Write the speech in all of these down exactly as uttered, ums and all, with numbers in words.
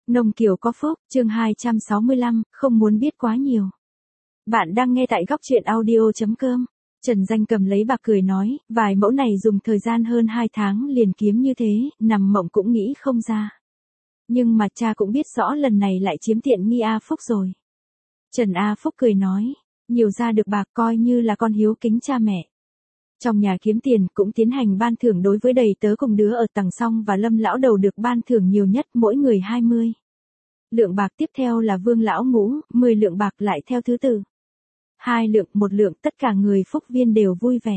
Nông Kiều có phúc, chương hai trăm sáu mươi lăm, không muốn biết quá nhiều. Bạn đang nghe tại góc truyện audio.com. Trần Danh cầm lấy bạc cười nói, vài mẫu này dùng thời gian hơn hai tháng liền kiếm như thế, nằm mộng cũng nghĩ không ra. Nhưng mà cha cũng biết rõ lần này lại chiếm tiện nghi A Phúc rồi. Trần A Phúc cười nói, nhiều ra được bạc coi như là con hiếu kính cha mẹ. Trong nhà kiếm tiền cũng tiến hành ban thưởng đối với đầy tớ cùng đứa ở tầng song và Lâm lão đầu được ban thưởng nhiều nhất mỗi người hai mươi lượng bạc, tiếp theo là Vương lão ngũ, mười lượng bạc lại theo thứ tự. Hai lượng, một lượng, tất cả người phúc viên đều vui vẻ.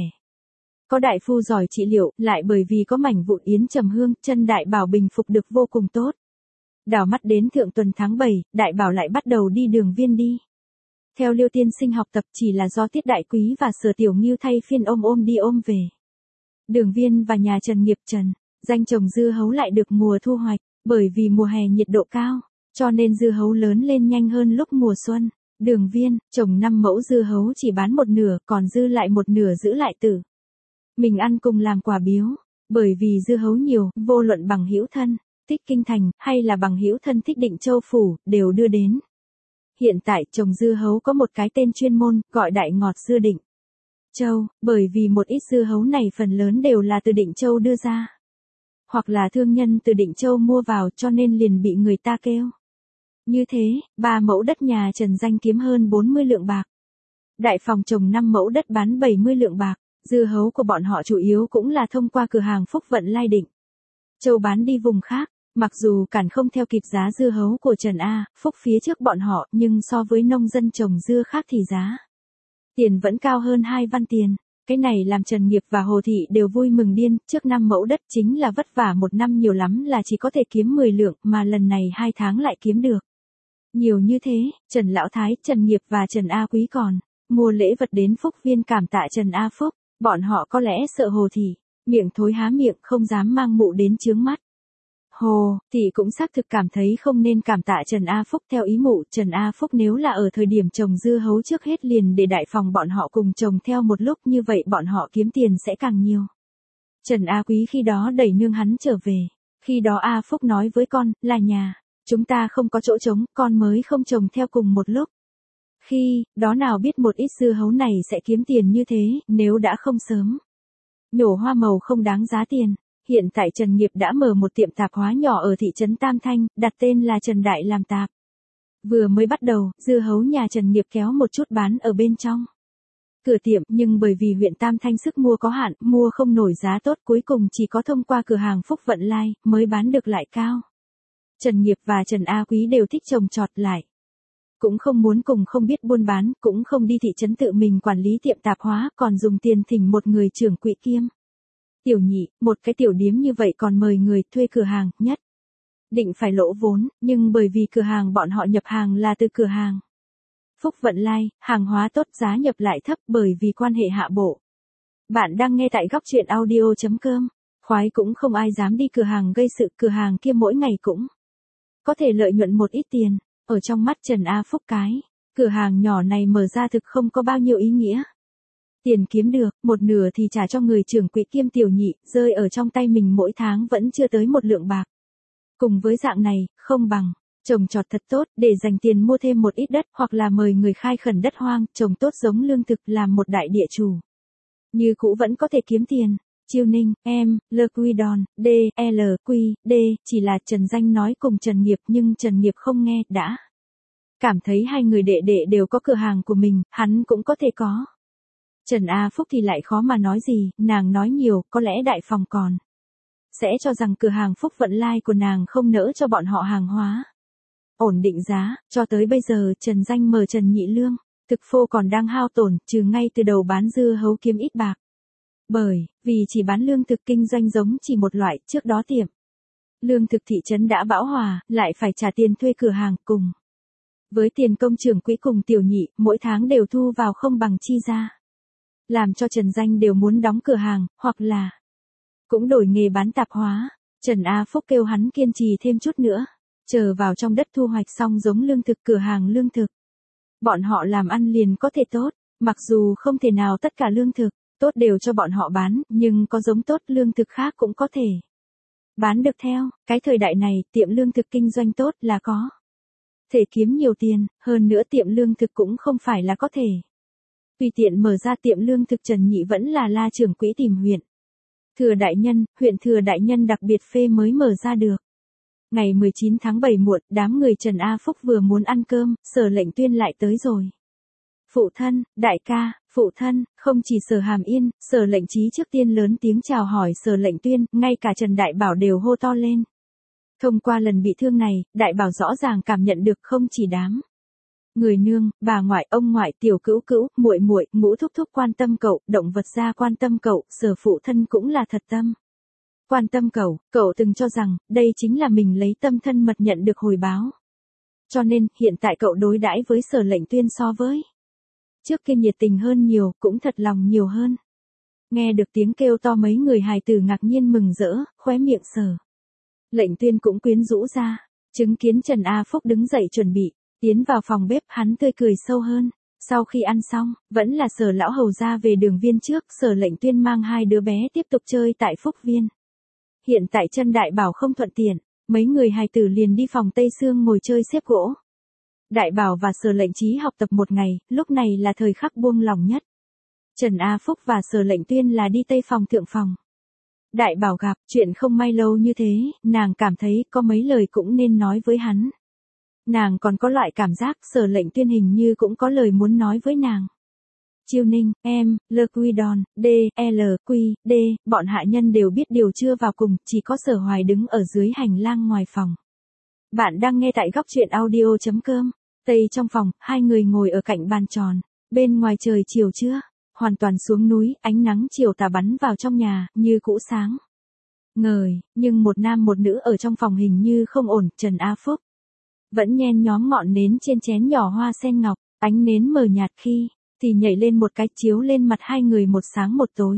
Có đại phu giỏi trị liệu, lại bởi vì có mảnh vụn yến trầm hương, chân đại bảo bình phục được vô cùng tốt. Đảo mắt đến thượng tuần tháng bảy, đại bảo lại bắt đầu đi đường viên đi. Theo Liêu tiên sinh học tập chỉ là do Tiết Đại Quý và Sở Tiểu Ngưu thay phiên ôm ôm đi ôm về. Đường viên và nhà Trần Nghiệp Trần, Danh trồng dưa hấu lại được mùa thu hoạch, bởi vì mùa hè nhiệt độ cao, cho nên dưa hấu lớn lên nhanh hơn lúc mùa xuân. Đường viên, trồng năm mẫu dưa hấu chỉ bán một nửa, còn dư lại một nửa giữ lại tự mình ăn cùng làm quà biếu, bởi vì dưa hấu nhiều, vô luận bằng hữu thân, thích kinh thành, hay là bằng hữu thân thích Định Châu phủ, đều đưa đến. Hiện tại trồng dưa hấu có một cái tên chuyên môn, gọi đại ngọt dưa Định Châu, bởi vì một ít dưa hấu này phần lớn đều là từ Định Châu đưa ra. Hoặc là thương nhân từ Định Châu mua vào cho nên liền bị người ta kêu. Như thế, ba mẫu đất nhà Trần Danh kiếm hơn bốn mươi lượng bạc. Đại phòng trồng năm mẫu đất bán bảy mươi lượng bạc, dưa hấu của bọn họ chủ yếu cũng là thông qua cửa hàng Phúc Vận Lai Định Châu bán đi vùng khác. Mặc dù cản không theo kịp giá dưa hấu của Trần A, Phúc phía trước bọn họ, nhưng so với nông dân trồng dưa khác thì giá tiền vẫn cao hơn hai văn tiền. Cái này làm Trần Nghiệp và Hồ Thị đều vui mừng điên, trước năm mẫu đất chính là vất vả một năm nhiều lắm là chỉ có thể kiếm mười lượng, mà lần này hai tháng lại kiếm được nhiều như thế. Trần Lão Thái, Trần Nghiệp và Trần A Quý còn mua lễ vật đến Phúc viên cảm tạ Trần A Phúc, bọn họ có lẽ sợ Hồ Thị miệng thối há miệng không dám mang mụ đến chướng mắt. Hồ Thị cũng xác thực cảm thấy không nên cảm tạ Trần A Phúc theo ý mụ. Trần A Phúc nếu là ở thời điểm trồng dưa hấu trước hết liền để đại phòng bọn họ cùng trồng theo một lúc, như vậy bọn họ kiếm tiền sẽ càng nhiều. Trần A Quý khi đó đẩy nương hắn trở về. Khi đó A Phúc nói với con, là nhà chúng ta không có chỗ trống, con mới không trồng theo cùng một lúc. Khi đó nào biết một ít dưa hấu này sẽ kiếm tiền như thế, nếu đã không sớm nhổ hoa màu không đáng giá tiền. Hiện tại Trần Nghiệp đã mở một tiệm tạp hóa nhỏ ở thị trấn Tam Thanh, đặt tên là Trần Đại làm tạp. Vừa mới bắt đầu, dưa hấu nhà Trần Nghiệp kéo một chút bán ở bên trong cửa tiệm, nhưng bởi vì huyện Tam Thanh sức mua có hạn, mua không nổi giá tốt, cuối cùng chỉ có thông qua cửa hàng Phúc Vận Lai mới bán được lại cao. Trần Nghiệp và Trần A Quý đều thích trồng trọt lại, cũng không muốn cùng không biết buôn bán, cũng không đi thị trấn tự mình quản lý tiệm tạp hóa, còn dùng tiền thỉnh một người trưởng quỹ kiêm tiểu nhị, một cái tiểu điếm như vậy còn mời người thuê cửa hàng, nhất định phải lỗ vốn, nhưng bởi vì cửa hàng bọn họ nhập hàng là từ cửa hàng Phúc Vận Lai, hàng hóa tốt, giá nhập lại thấp bởi vì quan hệ hạ bộ. Bạn đang nghe tại góc truyện audio.com. Khoái cũng không ai dám đi cửa hàng gây sự, cửa hàng kia mỗi ngày cũng có thể lợi nhuận một ít tiền. Ở trong mắt Trần A Phúc, cái cửa hàng nhỏ này mở ra thực không có bao nhiêu ý nghĩa. Tiền kiếm được, một nửa thì trả cho người trưởng quỹ kiêm tiểu nhị, rơi ở trong tay mình mỗi tháng vẫn chưa tới một lượng bạc. Cùng với dạng này, không bằng trồng trọt thật tốt, để dành tiền mua thêm một ít đất, hoặc là mời người khai khẩn đất hoang, trồng tốt giống lương thực, làm một đại địa chủ. Như cũ vẫn có thể kiếm tiền. Chiêu Ninh, em, Le Quy Đòn, D, L, Quy, D, chỉ là Trần Danh nói cùng Trần Nghiệp, nhưng Trần Nghiệp không nghe, đã cảm thấy hai người đệ đệ đều có cửa hàng của mình, hắn cũng có thể có. Trần A Phúc thì lại khó mà nói gì, nàng nói nhiều, có lẽ đại phòng còn sẽ cho rằng cửa hàng Phúc Vận Lai của nàng không nỡ cho bọn họ hàng hóa ổn định giá. Cho tới bây giờ Trần Danh mở Trần Nhị Lương thực phô còn đang hao tổn, trừ ngay từ đầu bán dưa hấu kiếm ít bạc. Bởi vì chỉ bán lương thực kinh doanh giống chỉ một loại, trước đó tiệm lương thực thị trấn đã bão hòa, lại phải trả tiền thuê cửa hàng, cùng với tiền công trưởng quỹ cùng tiểu nhị, mỗi tháng đều thu vào không bằng chi ra. Làm cho Trần Danh đều muốn đóng cửa hàng, hoặc là cũng đổi nghề bán tạp hóa. Trần A Phúc kêu hắn kiên trì thêm chút nữa, chờ vào trong đất thu hoạch xong giống lương thực cửa hàng lương thực. Bọn họ làm ăn liền có thể tốt, mặc dù không thể nào tất cả lương thực tốt đều cho bọn họ bán, nhưng có giống tốt lương thực khác cũng có thể Bán được theo, cái thời đại này, tiệm lương thực kinh doanh tốt là có thể kiếm nhiều tiền, hơn nữa tiệm lương thực cũng không phải là có thể tùy tiện mở ra tiệm lương thực. Trần Nhị vẫn là la trưởng quỹ tìm huyện Thừa Đại Nhân, huyện Thừa Đại Nhân đặc biệt phê mới mở ra được. Ngày mười chín tháng bảy muộn, đám người Trần A Phúc vừa muốn ăn cơm, Sở Lệnh Tuyên lại tới rồi. Phụ thân, đại ca, phụ thân, không chỉ Sở Hàm Yên, Sở Lệnh Chí trước tiên lớn tiếng chào hỏi Sở Lệnh Tuyên, ngay cả Trần Đại Bảo đều hô to lên. Thông qua lần bị thương này, Đại Bảo rõ ràng cảm nhận được không chỉ đám người nương, bà ngoại, ông ngoại, tiểu cữu cữu, muội muội, ngũ thúc thúc quan tâm cậu, động vật gia quan tâm cậu, Sở phụ thân cũng là thật tâm quan tâm cậu. Cậu từng cho rằng, đây chính là mình lấy tâm thân mật nhận được hồi báo. Cho nên, hiện tại cậu đối đãi với Sở Lệnh Tuyên so với trước kia nhiệt tình hơn nhiều, cũng thật lòng nhiều hơn. Nghe được tiếng kêu to, mấy người hài tử ngạc nhiên mừng rỡ, khóe miệng Sở Lệnh Tuyên cũng quyến rũ ra. Chứng kiến Trần A Phúc đứng dậy chuẩn bị tiến vào phòng bếp, hắn tươi cười sâu hơn. Sau khi ăn xong, vẫn là Sở lão hầu ra về đường viên trước, Sở Lệnh Tuyên mang hai đứa bé tiếp tục chơi tại Phúc Viên. Hiện tại Trần Đại Bảo không thuận tiện, mấy người hài tử liền đi phòng Tây Sương ngồi chơi xếp gỗ. Đại Bảo và Sở Lệnh Chí học tập một ngày, lúc này là thời khắc buông lỏng nhất. Trần A Phúc và Sở Lệnh Tuyên là đi Tây phòng thượng phòng. Đại Bảo gặp chuyện không may lâu như thế, nàng cảm thấy có mấy lời cũng nên nói với hắn. Nàng còn có loại cảm giác Sở Lệnh Tuyên hình như cũng có lời muốn nói với nàng. Chiêu Ninh, em, Le Quy Đòn, D, L, Quy, D, bọn hạ nhân đều biết điều chưa vào cùng, chỉ có Sở Hoài đứng ở dưới hành lang ngoài phòng. Bạn đang nghe tại góc truyện audio.com. Tây trong phòng, hai người ngồi ở cạnh bàn tròn. Bên ngoài trời chiều trưa, hoàn toàn xuống núi, ánh nắng chiều tà bắn vào trong nhà, như cũ sáng ngời, nhưng một nam một nữ ở trong phòng hình như không ổn. Trần A Phúc vẫn nhen nhóm ngọn nến trên chén nhỏ hoa sen ngọc, ánh nến mờ nhạt khi thì nhảy lên một cái, chiếu lên mặt hai người một sáng một tối.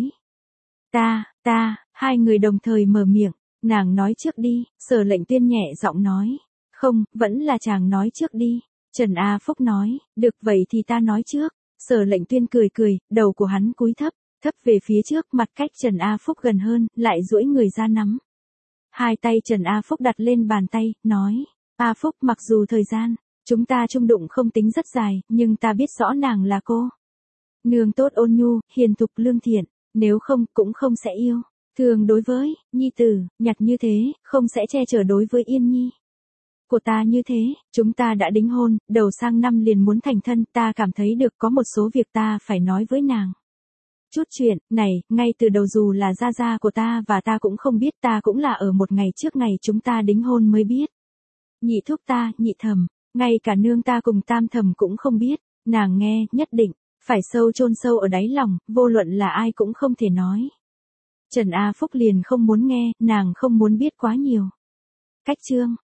Ta, ta, hai người đồng thời mở miệng. Nàng nói trước đi, Sở Lệnh Tuyên nhẹ giọng nói. Không, vẫn là chàng nói trước đi. Trần A Phúc nói, được vậy thì ta nói trước. Sở Lệnh Tuyên cười cười, đầu của hắn cúi thấp, thấp về phía trước, mặt cách Trần A Phúc gần hơn, lại duỗi người ra nắm hai tay Trần A Phúc đặt lên bàn tay, nói. A Phúc, mặc dù thời gian chúng ta chung đụng không tính rất dài, nhưng ta biết rõ nàng là cô nương tốt, ôn nhu, hiền thục, lương thiện, nếu không, cũng không sẽ yêu thương đối với nhi tử, nhặt như thế, không sẽ che chở đối với Yên Nhi của ta như thế. Chúng ta đã đính hôn, đầu sang năm liền muốn thành thân, ta cảm thấy được có một số việc ta phải nói với nàng. Chút chuyện này, ngay từ đầu dù là gia gia của ta và ta cũng không biết, ta cũng là ở một ngày trước ngày chúng ta đính hôn mới biết. Nhị thúc ta, nhị thẩm, ngay cả nương ta cùng tam thẩm cũng không biết. Nàng nghe, nhất định phải sâu chôn sâu ở đáy lòng, vô luận là ai cũng không thể nói. Trần A Phúc liền không muốn nghe, nàng không muốn biết quá nhiều. Cách chương